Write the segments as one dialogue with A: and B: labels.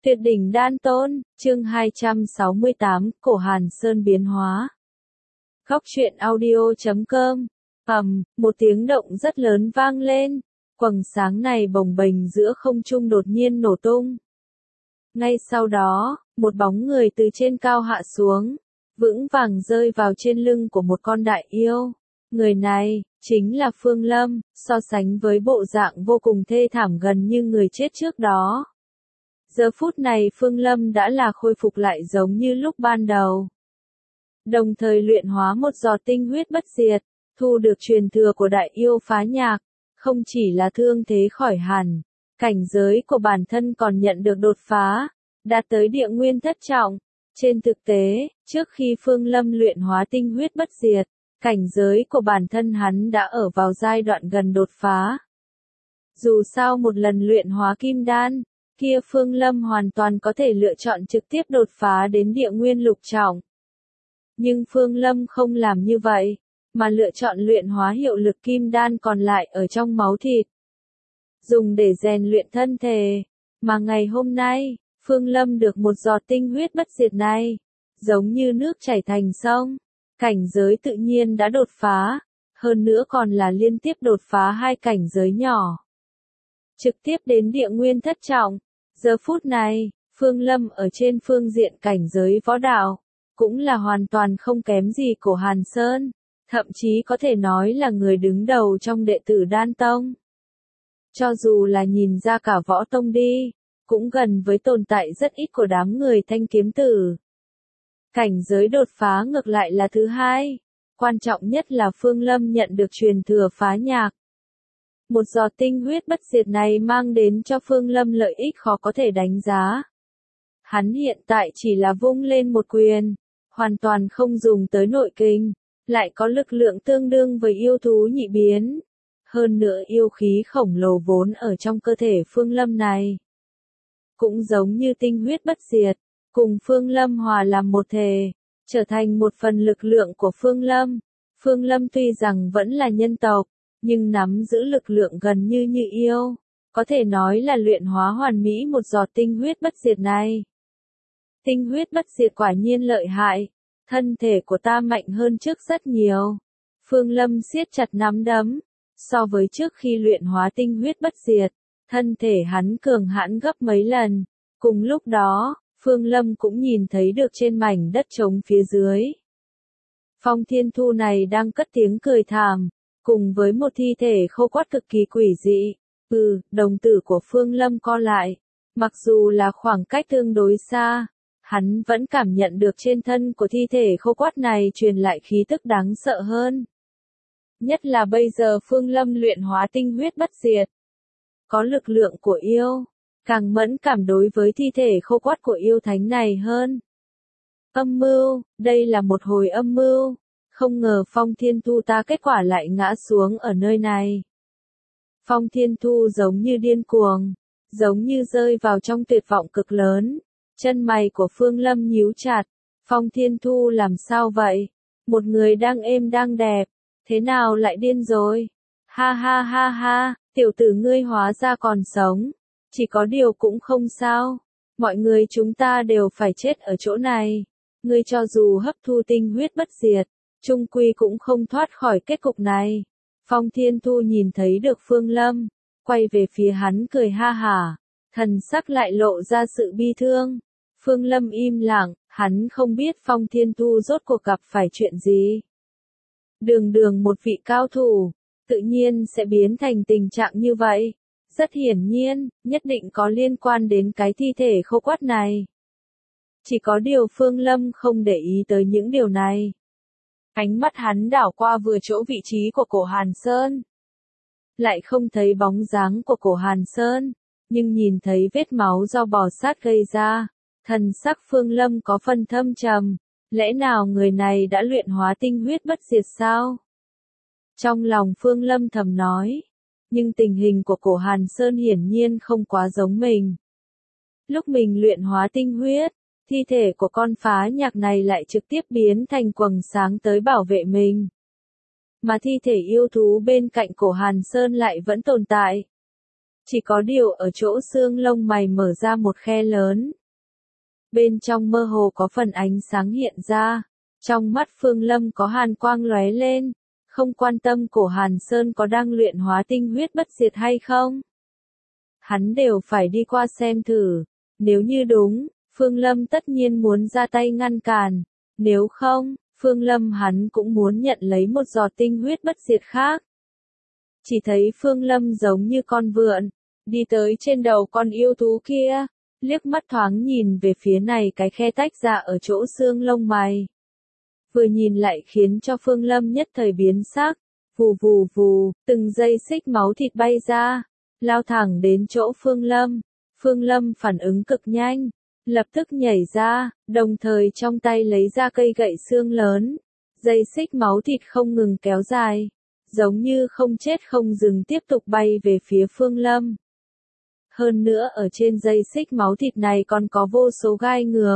A: Tuyệt đỉnh đan tôn, chương 268, Cổ Hàn Sơn biến hóa. Góc truyện audio.com. Một tiếng động rất lớn vang lên, quầng sáng này bồng bềnh giữa không trung đột nhiên nổ tung. Ngay sau đó, một bóng người từ trên cao hạ xuống, vững vàng rơi vào trên lưng của một con đại yêu. Người này, chính là Phương Lâm, so sánh với bộ dạng vô cùng thê thảm gần như người chết trước đó. Giờ phút này Phương Lâm đã là khôi phục lại giống như lúc ban đầu. Đồng thời luyện hóa một giọt tinh huyết bất diệt, thu được truyền thừa của đại yêu phá nhạc, không chỉ là thương thế khỏi hẳn, cảnh giới của bản thân còn nhận được đột phá, đạt tới địa nguyên thất trọng. Trên thực tế, trước khi Phương Lâm luyện hóa tinh huyết bất diệt, cảnh giới của bản thân hắn đã ở vào giai đoạn gần đột phá. Dù sao một lần luyện hóa kim đan, kia Phương Lâm hoàn toàn có thể lựa chọn trực tiếp đột phá đến địa nguyên lục trọng. Nhưng Phương Lâm không làm như vậy, mà lựa chọn luyện hóa hiệu lực kim đan còn lại ở trong máu thịt, dùng để rèn luyện thân thể. Mà ngày hôm nay, Phương Lâm được một giọt tinh huyết bất diệt này, giống như nước chảy thành sông, cảnh giới tự nhiên đã đột phá, hơn nữa còn là liên tiếp đột phá 2 cảnh giới nhỏ, trực tiếp đến địa nguyên thất trọng. Giờ phút này, Phương Lâm ở trên phương diện cảnh giới võ đạo, cũng là hoàn toàn không kém gì Cổ Hàn Sơn, thậm chí có thể nói là người đứng đầu trong đệ tử Đan Tông. Cho dù là nhìn ra cả võ tông đi, cũng gần với tồn tại rất ít của đám người Thanh Kiếm Tử. Cảnh giới đột phá ngược lại là thứ hai, quan trọng nhất là Phương Lâm nhận được truyền thừa phá nhạc. Một giọt tinh huyết bất diệt này mang đến cho Phương Lâm lợi ích khó có thể đánh giá. Hắn hiện tại chỉ là vung lên một quyền, hoàn toàn không dùng tới nội kinh, lại có lực lượng tương đương với yêu thú nhị biến. Hơn nữa yêu khí khổng lồ vốn ở trong cơ thể Phương Lâm này, cũng giống như tinh huyết bất diệt, cùng Phương Lâm hòa làm một thể, trở thành một phần lực lượng của Phương Lâm. Phương Lâm tuy rằng vẫn là nhân tộc, nhưng nắm giữ lực lượng gần như yêu, có thể nói là luyện hóa hoàn mỹ một giọt tinh huyết bất diệt này. Tinh huyết bất diệt quả nhiên lợi hại, thân thể của ta mạnh hơn trước rất nhiều. Phương Lâm siết chặt nắm đấm, so với trước khi luyện hóa tinh huyết bất diệt, thân thể hắn cường hãn gấp mấy lần. Cùng lúc đó, Phương Lâm cũng nhìn thấy được trên mảnh đất trống phía dưới, Phong Thiên Thu này đang cất tiếng cười thảm, cùng với một thi thể khô quắt cực kỳ quỷ dị. Đồng tử của Phương Lâm co lại, mặc dù là khoảng cách tương đối xa, hắn vẫn cảm nhận được trên thân của thi thể khô quắt này truyền lại khí tức đáng sợ hơn. Nhất là bây giờ Phương Lâm luyện hóa tinh huyết bất diệt, có lực lượng của yêu, càng mẫn cảm đối với thi thể khô quắt của yêu thánh này hơn. Âm mưu, đây là một hồi âm mưu, không ngờ Phong Thiên Thu ta kết quả lại ngã xuống ở nơi này. Phong Thiên Thu giống như điên cuồng, giống như rơi vào trong tuyệt vọng cực lớn, chân mày của Phương Lâm nhíu chặt. Phong Thiên Thu làm sao vậy? Một người đang êm đang đẹp, thế nào lại điên rồi? Ha ha ha ha, tiểu tử ngươi hóa ra còn sống, chỉ có điều cũng không sao, mọi người chúng ta đều phải chết ở chỗ này. Ngươi cho dù hấp thu tinh huyết bất diệt, chung quy cũng không thoát khỏi kết cục này. Phong Thiên Thu nhìn thấy được Phương Lâm, quay về phía hắn cười ha hả, thần sắc lại lộ ra sự bi thương. Phương Lâm im lặng, hắn không biết Phong Thiên Thu rốt cuộc gặp phải chuyện gì. Đường một vị cao thủ, tự nhiên sẽ biến thành tình trạng như vậy. Rất hiển nhiên, nhất định có liên quan đến cái thi thể khô quắt này. Chỉ có điều Phương Lâm không để ý tới những điều này. Ánh mắt hắn đảo qua vừa chỗ vị trí của Cổ Hàn Sơn, lại không thấy bóng dáng của Cổ Hàn Sơn, nhưng nhìn thấy vết máu do bò sát gây ra, thần sắc Phương Lâm có phần thâm trầm. Lẽ nào người này đã luyện hóa tinh huyết bất diệt sao? Trong lòng Phương Lâm thầm nói, nhưng tình hình của Cổ Hàn Sơn hiển nhiên không quá giống mình. Lúc mình luyện hóa tinh huyết, thi thể của con phá nhạc này lại trực tiếp biến thành quầng sáng tới bảo vệ mình. Mà thi thể yêu thú bên cạnh Cổ Hàn Sơn lại vẫn tồn tại. Chỉ có điều ở chỗ xương lông mày mở ra một khe lớn. Bên trong mơ hồ có phần ánh sáng hiện ra. Trong mắt Phương Lâm có hàn quang lóe lên. Không quan tâm cổ Hàn Sơn có đang luyện hóa tinh huyết bất diệt hay không. Hắn đều phải đi qua xem thử. Nếu như đúng, Phương Lâm tất nhiên muốn ra tay ngăn cản. Nếu không, Phương Lâm hắn cũng muốn nhận lấy một giọt tinh huyết bất diệt khác. Chỉ thấy Phương Lâm giống như con vượn, đi tới trên đầu con yêu thú kia, liếc mắt thoáng nhìn về phía này cái khe tách ra ở chỗ xương lông mày. Vừa nhìn lại khiến cho Phương Lâm nhất thời biến sắc, vù vù vù, từng dây xích máu thịt bay ra, lao thẳng đến chỗ Phương Lâm. Phương Lâm phản ứng cực nhanh, lập tức nhảy ra, đồng thời trong tay lấy ra cây gậy xương lớn. Dây xích máu thịt không ngừng kéo dài, giống như không chết không dừng tiếp tục bay về phía Phương Lâm. Hơn nữa ở trên dây xích máu thịt này còn có vô số gai ngược.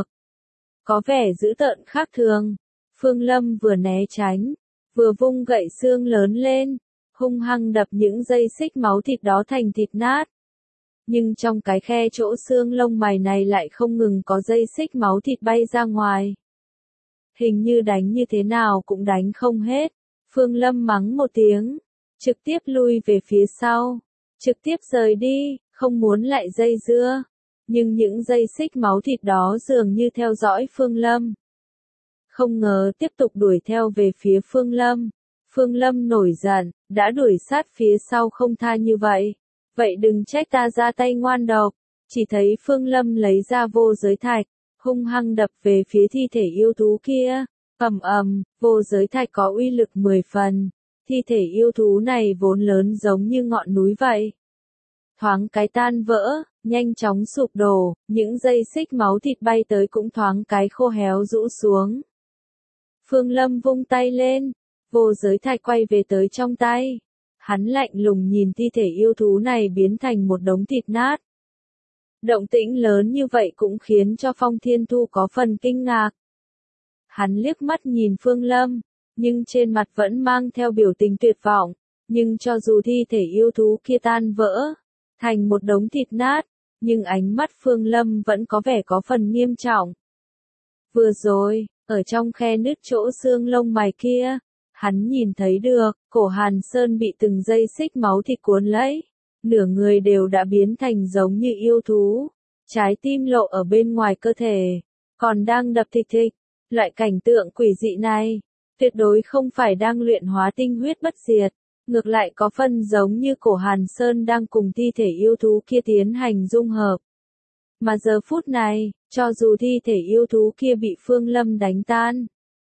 A: Có vẻ dữ tợn khác thường. Phương Lâm vừa né tránh, vừa vung gậy xương lớn lên, hung hăng đập những dây xích máu thịt đó thành thịt nát. Nhưng trong cái khe chỗ xương lông mày này lại không ngừng có dây xích máu thịt bay ra ngoài. Hình như đánh như thế nào cũng đánh không hết. Phương Lâm mắng một tiếng, trực tiếp lui về phía sau, trực tiếp rời đi, không muốn lại dây dưa. Nhưng những dây xích máu thịt đó dường như theo dõi Phương Lâm. Không ngờ tiếp tục đuổi theo về phía Phương Lâm. Phương Lâm nổi giận, đã đuổi sát phía sau không tha như vậy. Vậy đừng trách ta ra tay ngoan độc. Chỉ thấy Phương Lâm lấy ra vô giới thạch, hung hăng đập về phía thi thể yêu thú kia. Ầm ầm, vô giới thạch có uy lực 10 phần. Thi thể yêu thú này vốn lớn giống như ngọn núi vậy. Thoáng cái tan vỡ, nhanh chóng sụp đổ, những dây xích máu thịt bay tới cũng thoáng cái khô héo rũ xuống. Phương Lâm vung tay lên, vô giới thạch quay về tới trong tay. Hắn lạnh lùng nhìn thi thể yêu thú này biến thành một đống thịt nát. Động tĩnh lớn như vậy cũng khiến cho Phong Thiên Thu có phần kinh ngạc. Hắn liếc mắt nhìn Phương Lâm, nhưng trên mặt vẫn mang theo biểu tình tuyệt vọng. Nhưng cho dù thi thể yêu thú kia tan vỡ, thành một đống thịt nát, nhưng ánh mắt Phương Lâm vẫn có vẻ có phần nghiêm trọng. Vừa rồi, ở trong khe nứt chỗ xương lông mày kia, hắn nhìn thấy được, cổ Hàn Sơn bị từng dây xích máu thịt cuốn lấy, nửa người đều đã biến thành giống như yêu thú, trái tim lộ ở bên ngoài cơ thể, còn đang đập thịch thịch. Loại cảnh tượng quỷ dị này, tuyệt đối không phải đang luyện hóa tinh huyết bất diệt, ngược lại có phần giống như cổ Hàn Sơn đang cùng thi thể yêu thú kia tiến hành dung hợp. Mà giờ phút này, cho dù thi thể yêu thú kia bị Phương Lâm đánh tan,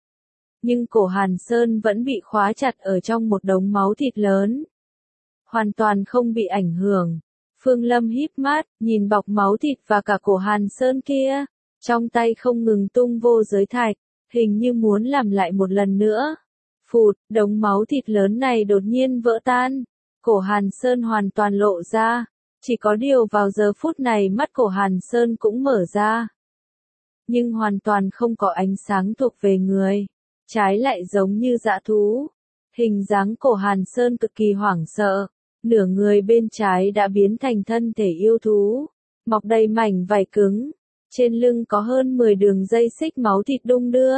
A: nhưng cổ Hàn Sơn vẫn bị khóa chặt ở trong một đống máu thịt lớn. Hoàn toàn không bị ảnh hưởng. Phương Lâm híp mắt, nhìn bọc máu thịt và cả cổ Hàn Sơn kia, trong tay không ngừng tung vô giới thạch, hình như muốn làm lại một lần nữa. Phụt, đống máu thịt lớn này đột nhiên vỡ tan, cổ Hàn Sơn hoàn toàn lộ ra, chỉ có điều vào giờ phút này mắt cổ Hàn Sơn cũng mở ra. Nhưng hoàn toàn không có ánh sáng thuộc về người, trái lại giống như dã thú. Hình dáng cổ Hàn Sơn cực kỳ hoảng sợ, nửa người bên trái đã biến thành thân thể yêu thú, mọc đầy mảnh vảy cứng. Trên lưng có hơn 10 đường dây xích máu thịt đung đưa.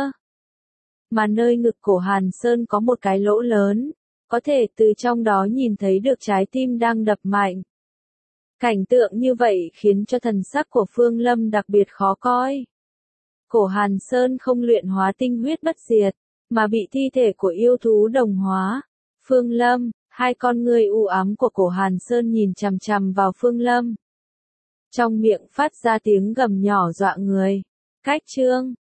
A: Mà nơi ngực cổ Hàn Sơn có một cái lỗ lớn, có thể từ trong đó nhìn thấy được trái tim đang đập mạnh. Cảnh tượng như vậy khiến cho thần sắc của Phương Lâm đặc biệt khó coi. Cổ Hàn Sơn không luyện hóa tinh huyết bất diệt, mà bị thi thể của yêu thú đồng hóa. Phương Lâm, hai con ngươi u ám của cổ Hàn Sơn nhìn chằm chằm vào Phương Lâm. Trong miệng phát ra tiếng gầm nhỏ dọa người. Cách chương